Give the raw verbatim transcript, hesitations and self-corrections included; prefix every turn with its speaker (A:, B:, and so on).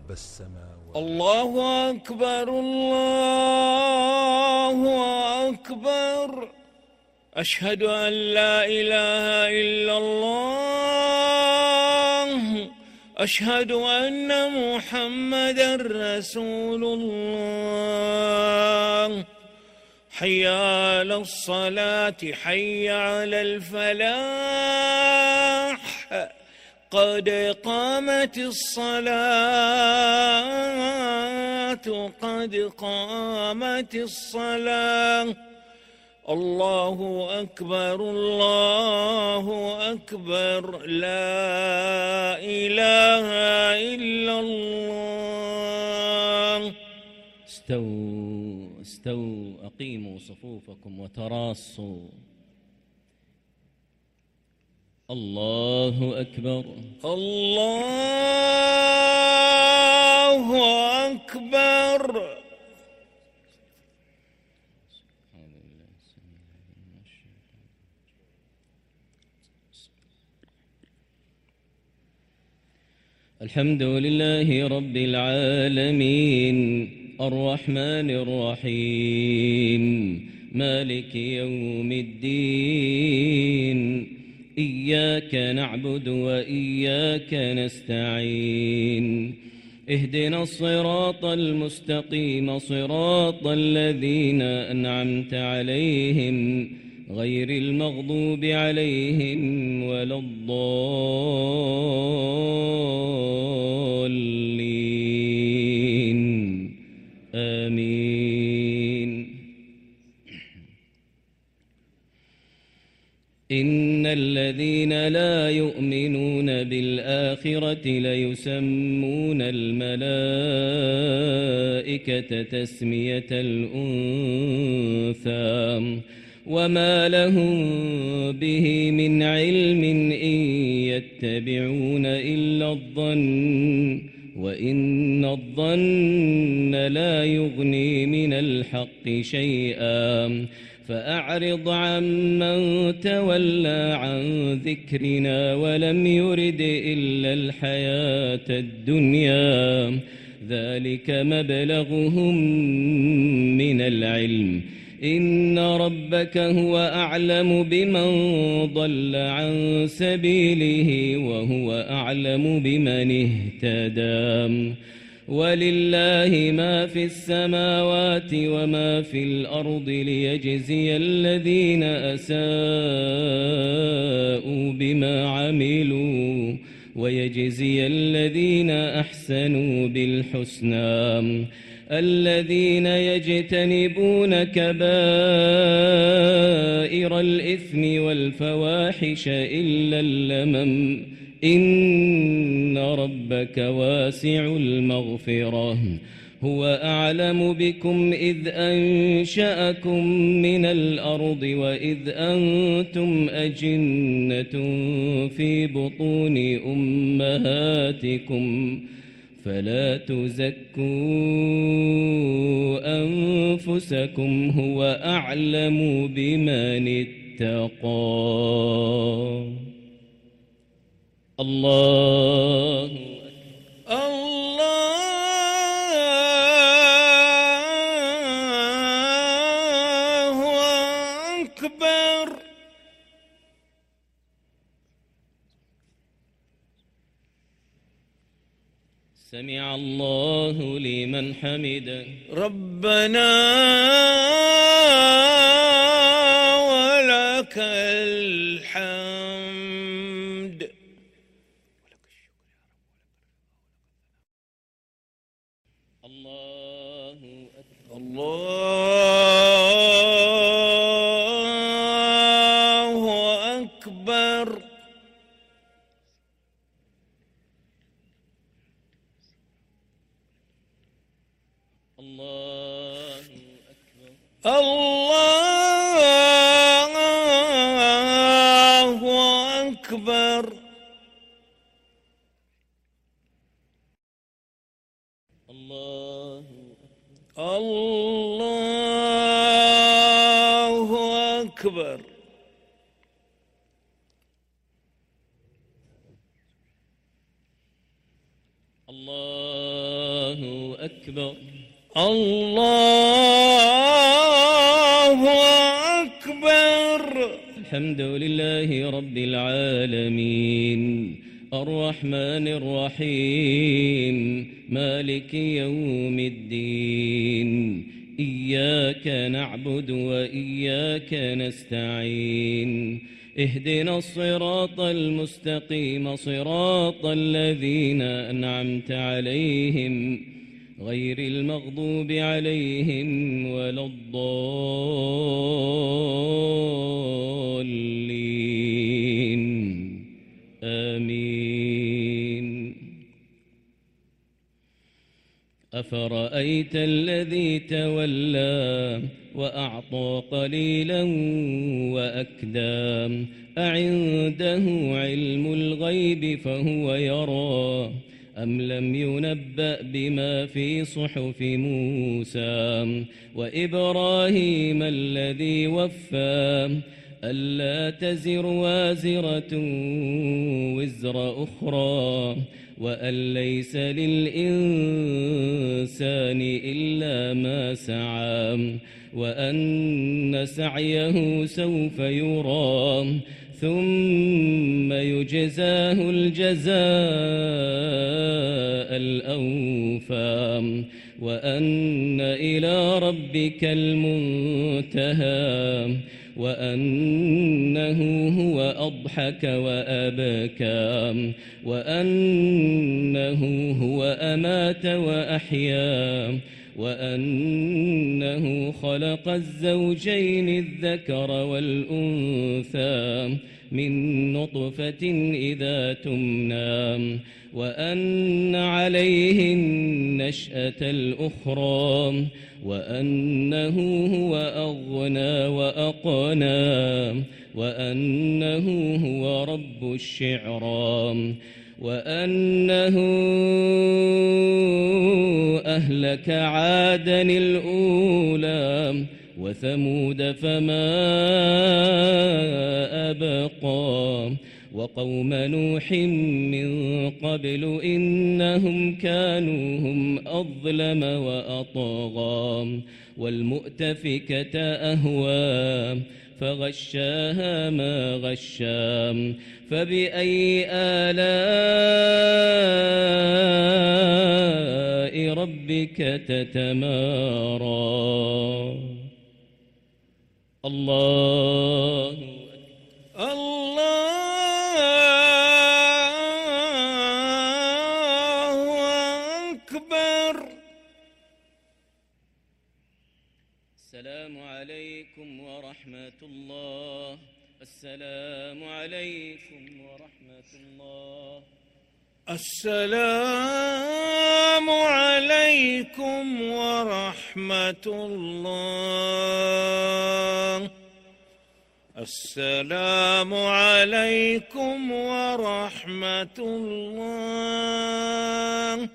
A: رب السماوات.
B: الله أكبر الله أكبر. أشهد أن لا إله إلا الله. أشهد أن محمدًا رسول الله. حي على الصلاة حي على الفلاح. قد قامت الصلاة قد قامت الصلاة. الله أكبر الله أكبر. لا إله إلا الله.
C: استووا استووا أقيموا صفوفكم وتراصوا. الله أكبر
B: الله أكبر.
C: الحمد لله رب العالمين الرحمن الرحيم مالك يوم الدين. إياك نعبد وإياك نستعين. اهدنا الصراط المستقيم صراط الذين أنعمت عليهم غير المغضوب عليهم ولا الضالين. آمين. إن الذين لا يؤمنون بالآخرة ليسمون الملائكة تسمية الأنثى وما لهم به من علم إن يتبعون إلا الظن وإن الظن لا يغني من الحق شيئا. فأعرض عمن تولى عن ذكرنا ولم يرد إلا الحياة الدنيا. ذلك مبلغهم من العلم. إن ربك هو أعلم بمن ضل عن سبيله وهو أعلم بمن اهتدى. ولله ما في السماوات وما في الأرض ليجزي الذين أساءوا بما عملوا ويجزي الذين أحسنوا بالحسنى. الذين يجتنبون كبائر الإثم والفواحش إلا اللمم إن ربك واسع المغفرة. هو أعلم بكم إذ أنشأكم من الأرض وإذ أنتم أجنة في بطون أمهاتكم فلا تزكوا أنفسكم هو أعلم بمن اتقى. الله
B: الله أكبر.
C: سمع الله لمن حمده.
B: ربنا ولك الحمد.
C: الله أكبر.
B: الله أكبر.
C: الله أكبر.
B: الله أكبر.
C: الله
B: الله أكبر.
C: الله أكبر
B: الله أكبر.
C: الحمد لله رب العالمين الرحمن الرحيم مالك يوم الدين إياك نعبد وإياك نستعين اهدنا الصراط المستقيم صراط الذين أنعمت عليهم غير المغضوب عليهم ولا الضالين آمين. أفرأيت الذي تولى وأعطى قليلا وأكدى أعنده علم الغيب فهو يرى أم لم ينبأ بما في صحف موسى وإبراهيم الذي وفى ألا تزر وازرة وزر أخرى وأن ليس للإنسان إلا ما سعى وأن سعيه سوف يرى ثم يجزاه الجزاء الأوفى وأن إلى ربك المنتهى وأنه هو أضحك وأبكى وأنه هو أمات وأحيا وأنه خلق الزوجين الذكر والأنثى من نطفة إذا تمنى وأن عليه النشأة الأخرى وأنه هو أغنى وأقنى وأنه هو رب الشعرى وأنه أهلك عادا الأولى وثمود فما أبقى وقوم نوح من قبل إنهم كانوا هم أظلم وأطغى والمؤتفكة أهوى فغشاها ما غشا فبأي آلاء ربك تتمارى. الله
B: الله أكبر.
C: السلام عليكم ورحمة الله. السلام عليكم ورحمة الله.
B: السلام عليكم ورحمة الله. السلام عليكم ورحمة الله.